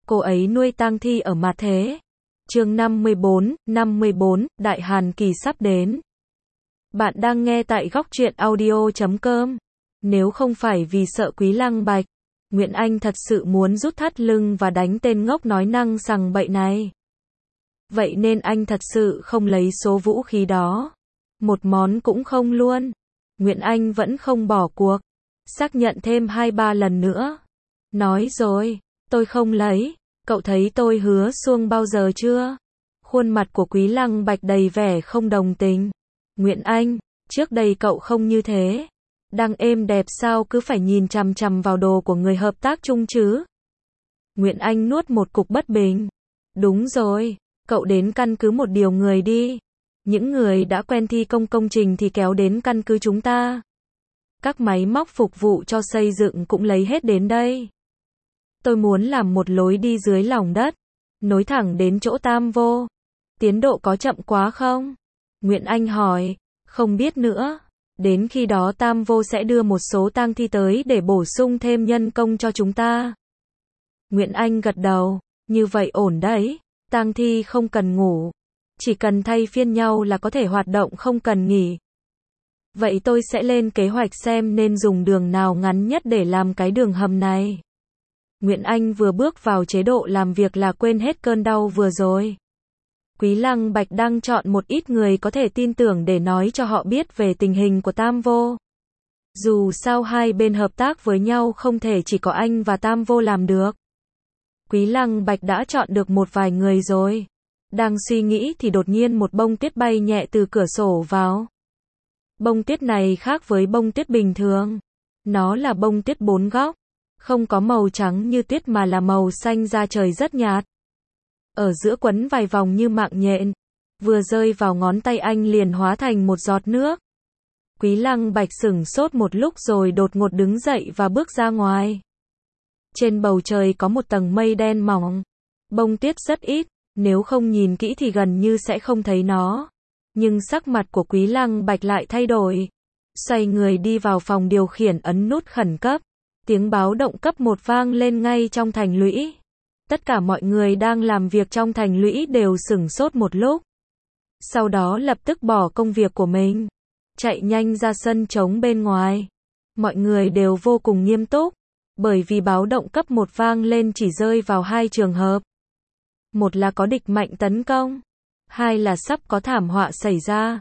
cô ấy nuôi tang thi ở mặt thế. Chương 54, Đại Hàn Kỳ sắp đến. Bạn đang nghe tại góc truyện audio.com. Nếu không phải vì sợ Quý Lăng Bạch, Nguyễn Anh thật sự muốn rút thắt lưng và đánh tên ngốc nói năng sằng bậy này. Vậy nên anh thật sự không lấy số vũ khí đó. Một món cũng không luôn. Nguyễn Anh vẫn không bỏ cuộc. Xác nhận thêm 2-3 lần nữa. Nói rồi, tôi không lấy. Cậu thấy tôi hứa xuông bao giờ chưa? Khuôn mặt của Quý Lăng Bạch đầy vẻ không đồng tình. Nguyễn Anh, trước đây cậu không như thế. Đang êm đẹp sao cứ phải nhìn chằm chằm vào đồ của người hợp tác chung chứ? Nguyễn Anh nuốt một cục bất bình. Đúng rồi, cậu đến căn cứ một điều người đi. Những người đã quen thi công công trình thì kéo đến căn cứ chúng ta. Các máy móc phục vụ cho xây dựng cũng lấy hết đến đây. Tôi muốn làm một lối đi dưới lòng đất, nối thẳng đến chỗ Tam Vô. Tiến độ có chậm quá không? Nguyễn Anh hỏi, không biết nữa. Đến khi đó Tam Vô sẽ đưa một số tang thi tới để bổ sung thêm nhân công cho chúng ta. Nguyễn Anh gật đầu, như vậy ổn đấy. Tang thi không cần ngủ, chỉ cần thay phiên nhau là có thể hoạt động không cần nghỉ. Vậy tôi sẽ lên kế hoạch xem nên dùng đường nào ngắn nhất để làm cái đường hầm này. Nguyễn Anh vừa bước vào chế độ làm việc là quên hết cơn đau vừa rồi. Quý Lăng Bạch đang chọn một ít người có thể tin tưởng để nói cho họ biết về tình hình của Tam Vô. Dù sao hai bên hợp tác với nhau không thể chỉ có anh và Tam Vô làm được. Quý Lăng Bạch đã chọn được một vài người rồi. Đang suy nghĩ thì đột nhiên một bông tuyết bay nhẹ từ cửa sổ vào. Bông tuyết này khác với bông tuyết bình thường. Nó là bông tuyết 4 góc. Không có màu trắng như tuyết mà là màu xanh da trời rất nhạt. Ở giữa quấn vài vòng như mạng nhện. Vừa rơi vào ngón tay anh liền hóa thành một giọt nước. Quý Lăng Bạch sửng sốt một lúc rồi đột ngột đứng dậy và bước ra ngoài. Trên bầu trời có một tầng mây đen mỏng. Bông tuyết rất ít, nếu không nhìn kỹ thì gần như sẽ không thấy nó. Nhưng sắc mặt của Quý Lăng Bạch lại thay đổi. Xoay người đi vào phòng điều khiển ấn nút khẩn cấp. Tiếng báo động cấp 1 vang lên ngay trong thành lũy. Tất cả mọi người đang làm việc trong thành lũy đều sửng sốt một lúc. Sau đó lập tức bỏ công việc của mình. Chạy nhanh ra sân trống bên ngoài. Mọi người đều vô cùng nghiêm túc. Bởi vì báo động cấp 1 vang lên chỉ rơi vào 2 trường hợp. Một là có địch mạnh tấn công. Hai là sắp có thảm họa xảy ra.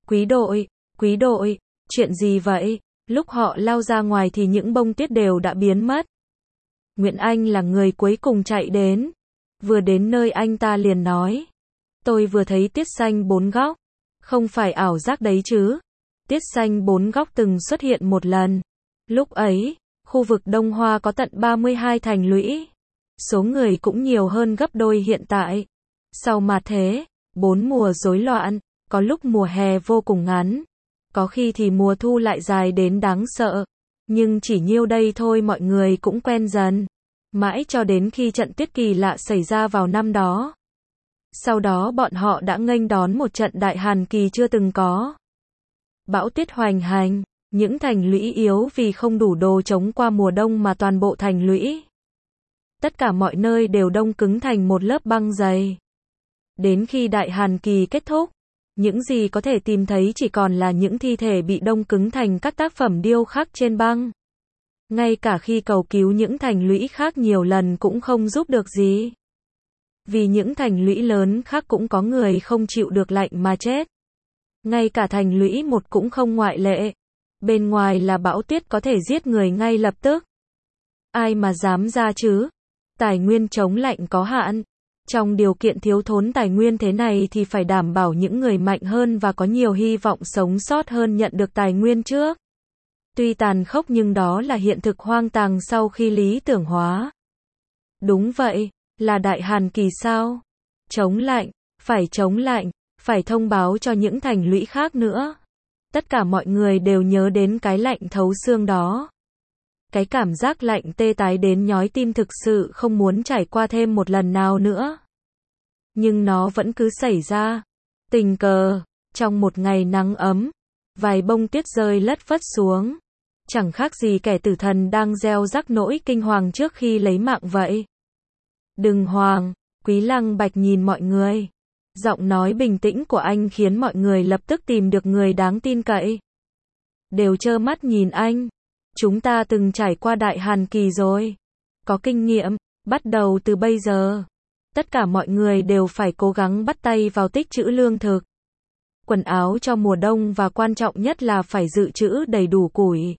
Quý đội, chuyện gì vậy? Lúc họ lao ra ngoài thì những bông tuyết đều đã biến mất. Nguyễn Anh là người cuối cùng chạy đến. Vừa đến nơi anh ta liền nói. Tôi vừa thấy tiết xanh 4 góc. Không phải ảo giác đấy chứ. Tiết xanh 4 góc từng xuất hiện một lần. Lúc ấy, khu vực Đông Hoa có tận 32 thành lũy. Số người cũng nhiều hơn gấp đôi hiện tại. Sau mà thế, 4 mùa rối loạn, có lúc mùa hè vô cùng ngắn. Có khi thì mùa thu lại dài đến đáng sợ. Nhưng chỉ nhiêu đây thôi mọi người cũng quen dần. Mãi cho đến khi trận tuyết kỳ lạ xảy ra vào năm đó. Sau đó bọn họ đã nghênh đón một trận đại hàn kỳ chưa từng có. Bão tuyết hoành hành, những thành lũy yếu vì không đủ đồ chống qua mùa đông mà toàn bộ thành lũy. Tất cả mọi nơi đều đông cứng thành một lớp băng dày. Đến khi đại hàn kỳ kết thúc, những gì có thể tìm thấy chỉ còn là những thi thể bị đông cứng thành các tác phẩm điêu khắc trên băng. Ngay cả khi cầu cứu những thành lũy khác nhiều lần cũng không giúp được gì. Vì những thành lũy lớn khác cũng có người không chịu được lạnh mà chết. Ngay cả thành lũy 1 cũng không ngoại lệ. Bên ngoài là bão tuyết có thể giết người ngay lập tức. Ai mà dám ra chứ? Tài nguyên chống lạnh có hạn. Trong điều kiện thiếu thốn tài nguyên thế này thì phải đảm bảo những người mạnh hơn và có nhiều hy vọng sống sót hơn nhận được tài nguyên trước. Tuy tàn khốc nhưng đó là hiện thực hoang tàn sau khi lý tưởng hóa. Đúng vậy, là đại hàn kỳ sao? Chống lạnh, phải thông báo cho những thành lũy khác nữa. Tất cả mọi người đều nhớ đến cái lạnh thấu xương đó. Cái cảm giác lạnh tê tái đến nhói tim thực sự không muốn trải qua thêm một lần nào nữa. Nhưng nó vẫn cứ xảy ra. Tình cờ, trong một ngày nắng ấm, vài bông tuyết rơi lất phất xuống. Chẳng khác gì kẻ tử thần đang gieo rắc nỗi kinh hoàng trước khi lấy mạng vậy. Đừng hoảng, Quý Lăng Bạch nhìn mọi người. Giọng nói bình tĩnh của anh khiến mọi người lập tức tìm được người đáng tin cậy. Đều trơ mắt nhìn anh. Chúng ta từng trải qua đại hàn kỳ rồi. Có kinh nghiệm, bắt đầu từ bây giờ. Tất cả mọi người đều phải cố gắng bắt tay vào tích trữ lương thực. Quần áo cho mùa đông và quan trọng nhất là phải dự trữ đầy đủ củi.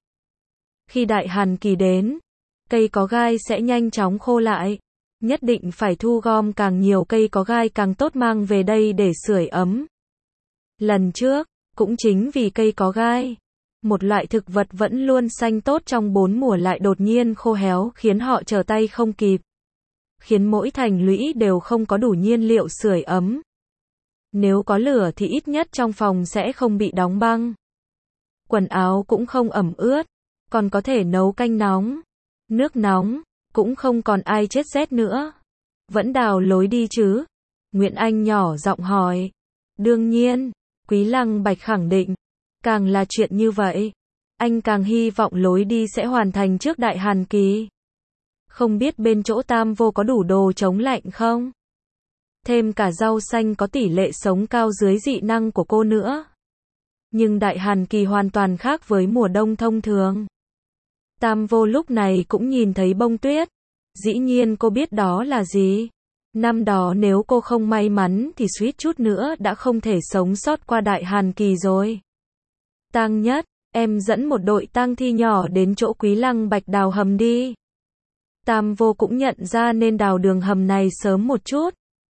Khi đại hàn kỳ đến, cây có gai sẽ nhanh chóng khô lại. Nhất định phải thu gom càng nhiều cây có gai càng tốt mang về đây để sưởi ấm. Lần trước, cũng chính vì cây có gai, một loại thực vật vẫn luôn xanh tốt trong 4 mùa lại đột nhiên khô héo khiến họ trở tay không kịp. Khiến mỗi thành lũy đều không có đủ nhiên liệu sưởi ấm. Nếu có lửa thì ít nhất trong phòng sẽ không bị đóng băng. Quần áo cũng không ẩm ướt, còn có thể nấu canh nóng, nước nóng, cũng không còn ai chết rét nữa. Vẫn đào lối đi chứ? Nguyễn Anh nhỏ giọng hỏi. Đương nhiên, Quý Lăng Bạch khẳng định. Càng là chuyện như vậy, anh càng hy vọng lối đi sẽ hoàn thành trước đại hàn kỳ. Không biết bên chỗ Tam Vô có đủ đồ chống lạnh không? Thêm cả rau xanh có tỷ lệ sống cao dưới dị năng của cô nữa. Nhưng đại hàn kỳ hoàn toàn khác với mùa đông thông thường. Tam Vô lúc này cũng nhìn thấy bông tuyết. Dĩ nhiên cô biết đó là gì. Năm đó nếu cô không may mắn thì suýt chút nữa đã không thể sống sót qua đại hàn kỳ rồi. Tang Nhất, em dẫn một đội tang thi nhỏ đến chỗ Quý Lăng Bạch đào hầm đi. Tam Vô cũng nhận ra nên đào đường hầm này sớm một chút.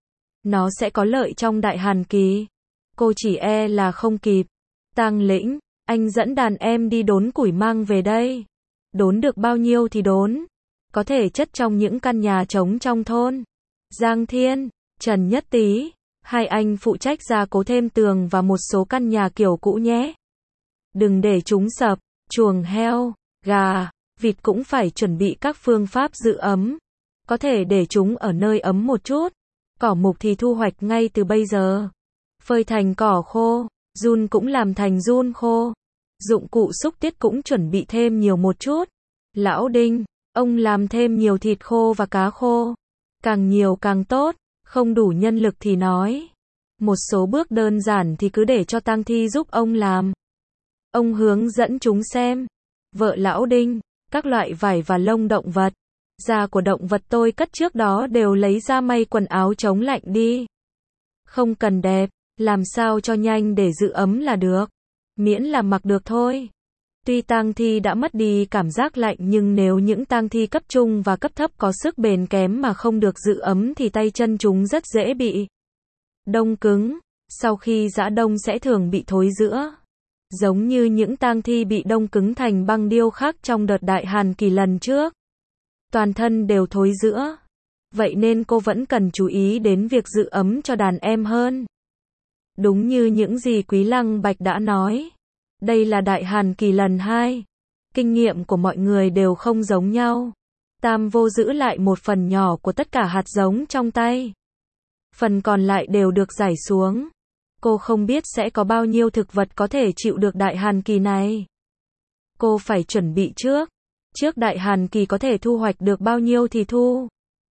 Nó sẽ có lợi trong đại hàn kỳ. Cô chỉ e là không kịp. Tang Lĩnh, anh dẫn đàn em đi đốn củi mang về đây. Đốn được bao nhiêu thì đốn. Có thể chất trong những căn nhà trống trong thôn. Giang Thiên, Trần Nhất Tý, hai anh phụ trách gia cố thêm tường và một số căn nhà kiểu cũ nhé. Đừng để chúng sập. Chuồng heo, gà, vịt cũng phải chuẩn bị các phương pháp giữ ấm. Có thể để chúng ở nơi ấm một chút. Cỏ mục thì thu hoạch ngay từ bây giờ. Phơi thành cỏ khô, giun cũng làm thành giun khô. Dụng cụ xúc tiết cũng chuẩn bị thêm nhiều một chút. Lão Đinh, ông làm thêm nhiều thịt khô và cá khô. Càng nhiều càng tốt, không đủ nhân lực thì nói. Một số bước đơn giản thì cứ để cho tang thi giúp ông làm. Ông hướng dẫn chúng xem. Vợ Lão Đinh, các loại vải và lông động vật. Da của động vật tôi cất trước đó đều lấy ra may quần áo chống lạnh đi. Không cần đẹp, làm sao cho nhanh để giữ ấm là được. Miễn là mặc được thôi. Tuy tang thi đã mất đi cảm giác lạnh nhưng nếu những tang thi cấp trung và cấp thấp có sức bền kém mà không được giữ ấm thì tay chân chúng rất dễ bị đông cứng. Sau khi giã đông sẽ thường bị thối rữa. Giống như những tang thi bị đông cứng thành băng điêu khắc trong đợt đại hàn kỳ lần trước. Toàn thân đều thối rữa. Vậy nên cô vẫn cần chú ý đến việc giữ ấm cho đàn em hơn. Đúng như những gì Quý Lăng Bạch đã nói. Đây là đại hàn kỳ lần 2. Kinh nghiệm của mọi người đều không giống nhau. Tam Vô giữ lại một phần nhỏ của tất cả hạt giống trong tay. Phần còn lại đều được rải xuống. Cô không biết sẽ có bao nhiêu thực vật có thể chịu được đại hàn kỳ này. Cô phải chuẩn bị trước. Trước đại hàn kỳ có thể thu hoạch được bao nhiêu thì thu.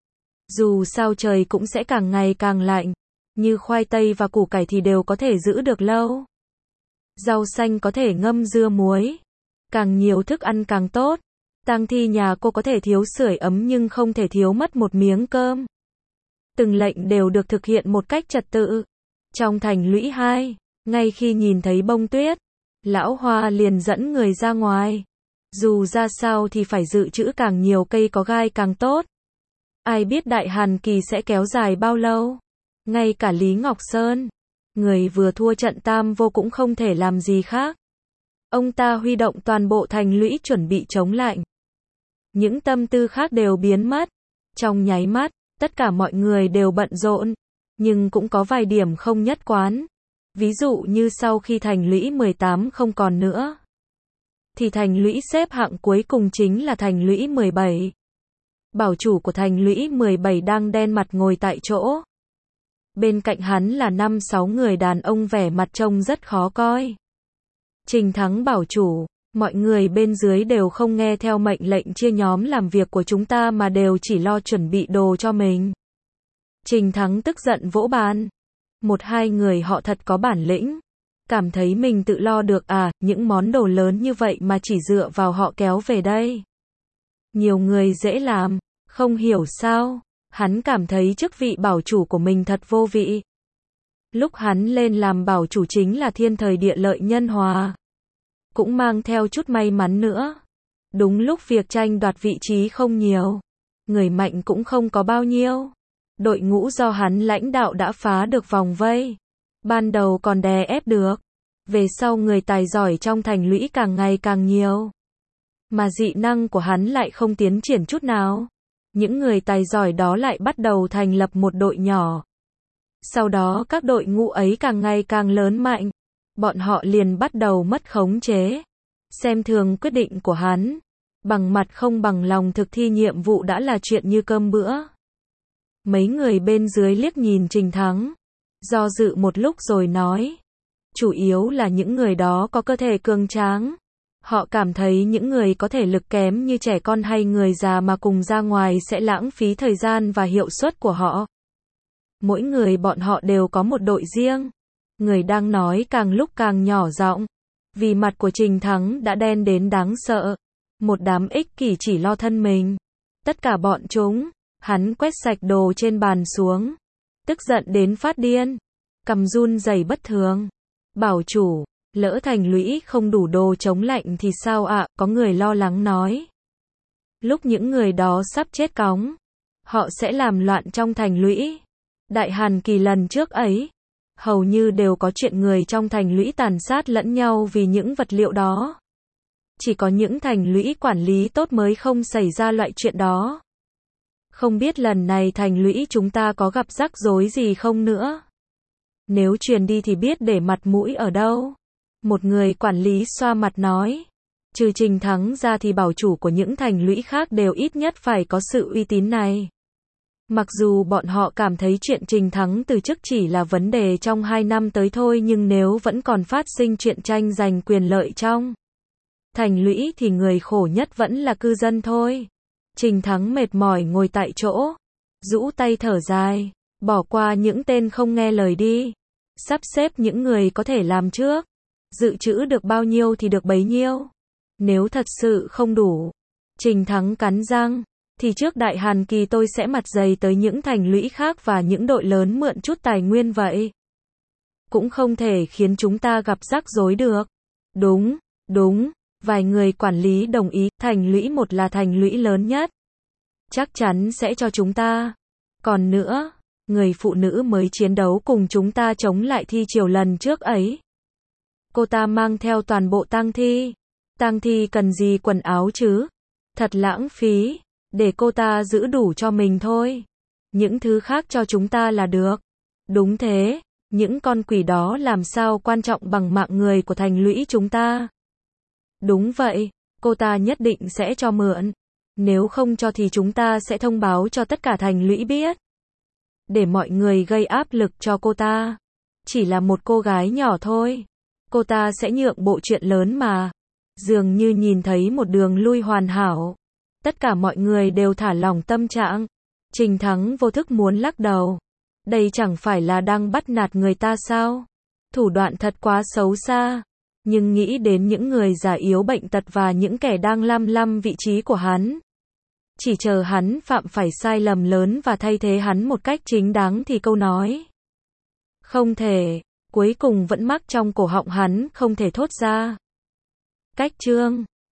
Dù sao trời cũng sẽ càng ngày càng lạnh. Như khoai tây và củ cải thì đều có thể giữ được lâu. Rau xanh có thể ngâm dưa muối. Càng nhiều thức ăn càng tốt. Tang thi nhà cô có thể thiếu sưởi ấm nhưng không thể thiếu mất một miếng cơm. Từng lệnh đều được thực hiện một cách trật tự. Trong thành lũy 2, ngay khi nhìn thấy bông tuyết, Lão Hoa liền dẫn người ra ngoài. Dù ra sao thì phải dự trữ càng nhiều cây có gai càng tốt. Ai biết đại hàn kỳ sẽ kéo dài bao lâu. Ngay cả Lý Ngọc Sơn, người vừa thua trận Tam Vô cũng không thể làm gì khác. Ông ta huy động toàn bộ thành lũy chuẩn bị chống lạnh. Những tâm tư khác đều biến mất. Trong nháy mắt, tất cả mọi người đều bận rộn. Nhưng cũng có vài điểm không nhất quán. Ví dụ như sau khi thành lũy 18 không còn nữa, thì thành lũy xếp hạng cuối cùng chính là thành lũy 17. Bảo chủ của thành lũy 17 đang đen mặt ngồi tại chỗ. Bên cạnh hắn là 5-6 người đàn ông vẻ mặt trông rất khó coi. Trình Thắng bảo chủ, mọi người bên dưới đều không nghe theo mệnh lệnh chia nhóm làm việc của chúng ta mà đều chỉ lo chuẩn bị đồ cho mình. Trình Thắng tức giận vỗ bàn. Một hai người họ thật có bản lĩnh. Cảm thấy mình tự lo được à, những món đồ lớn như vậy mà chỉ dựa vào họ kéo về đây. Nhiều người dễ làm, không hiểu sao, hắn cảm thấy chức vị bảo chủ của mình thật vô vị. Lúc hắn lên làm bảo chủ chính là thiên thời địa lợi nhân hòa. Cũng mang theo chút may mắn nữa. Đúng lúc việc tranh đoạt vị trí không nhiều. Người mạnh cũng không có bao nhiêu. Đội ngũ do hắn lãnh đạo đã phá được vòng vây. Ban đầu còn đè ép được. Về sau người tài giỏi trong thành lũy càng ngày càng nhiều. Mà dị năng của hắn lại không tiến triển chút nào. Những người tài giỏi đó lại bắt đầu thành lập một đội nhỏ. Sau đó các đội ngũ ấy càng ngày càng lớn mạnh. Bọn họ liền bắt đầu mất khống chế. Xem thường quyết định của hắn. Bằng mặt không bằng lòng thực thi nhiệm vụ đã là chuyện như cơm bữa. Mấy người bên dưới liếc nhìn Trình Thắng. Do dự một lúc rồi nói. Chủ yếu là những người đó có cơ thể cường tráng. Họ cảm thấy những người có thể lực kém như trẻ con hay người già mà cùng ra ngoài sẽ lãng phí thời gian và hiệu suất của họ. Mỗi người bọn họ đều có một đội riêng. Người đang nói càng lúc càng nhỏ giọng. Vì mặt của Trình Thắng đã đen đến đáng sợ. Một đám ích kỷ chỉ lo thân mình. Tất cả bọn chúng. Hắn quét sạch đồ trên bàn xuống. Tức giận đến phát điên. Cầm run rẩy bất thường. Bảo chủ, lỡ thành lũy không đủ đồ chống lạnh thì sao ạ? Có người lo lắng nói. Lúc những người đó sắp chết cóng. Họ sẽ làm loạn trong thành lũy. Đại Hàn Kỳ lần trước ấy. Hầu như đều có chuyện người trong thành lũy tàn sát lẫn nhau vì những vật liệu đó. Chỉ có những thành lũy quản lý tốt mới không xảy ra loại chuyện đó. Không biết lần này thành lũy chúng ta có gặp rắc rối gì không nữa. Nếu truyền đi thì biết để mặt mũi ở đâu. Một người quản lý xoa mặt nói. Trừ Trình Thắng ra thì bảo chủ của những thành lũy khác đều ít nhất phải có sự uy tín này. Mặc dù bọn họ cảm thấy chuyện Trình Thắng từ chức chỉ là vấn đề trong 2 năm tới thôi, nhưng nếu vẫn còn phát sinh chuyện tranh giành quyền lợi trong thành lũy thì người khổ nhất vẫn là cư dân thôi. Trình Thắng mệt mỏi ngồi tại chỗ, rũ tay thở dài, bỏ qua những tên không nghe lời đi, sắp xếp những người có thể làm trước, dự trữ được bao nhiêu thì được bấy nhiêu. Nếu thật sự không đủ, Trình Thắng cắn răng, thì trước Đại Hàn Kỳ tôi sẽ mặt dày tới những thành lũy khác và những đội lớn mượn chút tài nguyên vậy. Cũng không thể khiến chúng ta gặp rắc rối được. Đúng, đúng. Vài người quản lý đồng ý, thành lũy một là thành lũy lớn nhất. Chắc chắn sẽ cho chúng ta. Còn nữa, người phụ nữ mới chiến đấu cùng chúng ta chống lại thi triều lần trước ấy. Cô ta mang theo toàn bộ tang thi. Tang thi cần gì quần áo chứ? Thật lãng phí. Để cô ta giữ đủ cho mình thôi. Những thứ khác cho chúng ta là được. Đúng thế, những con quỷ đó làm sao quan trọng bằng mạng người của thành lũy chúng ta. Đúng vậy, cô ta nhất định sẽ cho mượn. Nếu không cho thì chúng ta sẽ thông báo cho tất cả thành lũy biết. Để mọi người gây áp lực cho cô ta. Chỉ là một cô gái nhỏ thôi. Cô ta sẽ nhượng bộ chuyện lớn mà. Dường như nhìn thấy một đường lui hoàn hảo. Tất cả mọi người đều thả lỏng tâm trạng. Trình Thắng vô thức muốn lắc đầu. Đây chẳng phải là đang bắt nạt người ta sao? Thủ đoạn thật quá xấu xa. Nhưng nghĩ đến những người già yếu bệnh tật và những kẻ đang lăm vị trí của hắn. Chỉ chờ hắn phạm phải sai lầm lớn và thay thế hắn một cách chính đáng thì câu nói không thể, cuối cùng vẫn mắc trong cổ họng hắn không thể thốt ra. Cách chương